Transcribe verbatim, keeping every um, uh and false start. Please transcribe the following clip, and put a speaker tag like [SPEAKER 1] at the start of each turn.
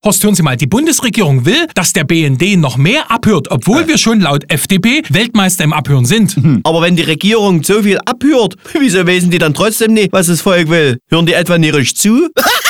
[SPEAKER 1] Horst, hören Sie mal, die Bundesregierung will, dass der B N D noch mehr abhört, obwohl äh. wir schon laut F D P Weltmeister im Abhören sind.
[SPEAKER 2] Mhm. Aber wenn die Regierung so viel abhört, wieso wissen die dann trotzdem nicht, was das Volk will? Hören die etwa nicht richtig zu?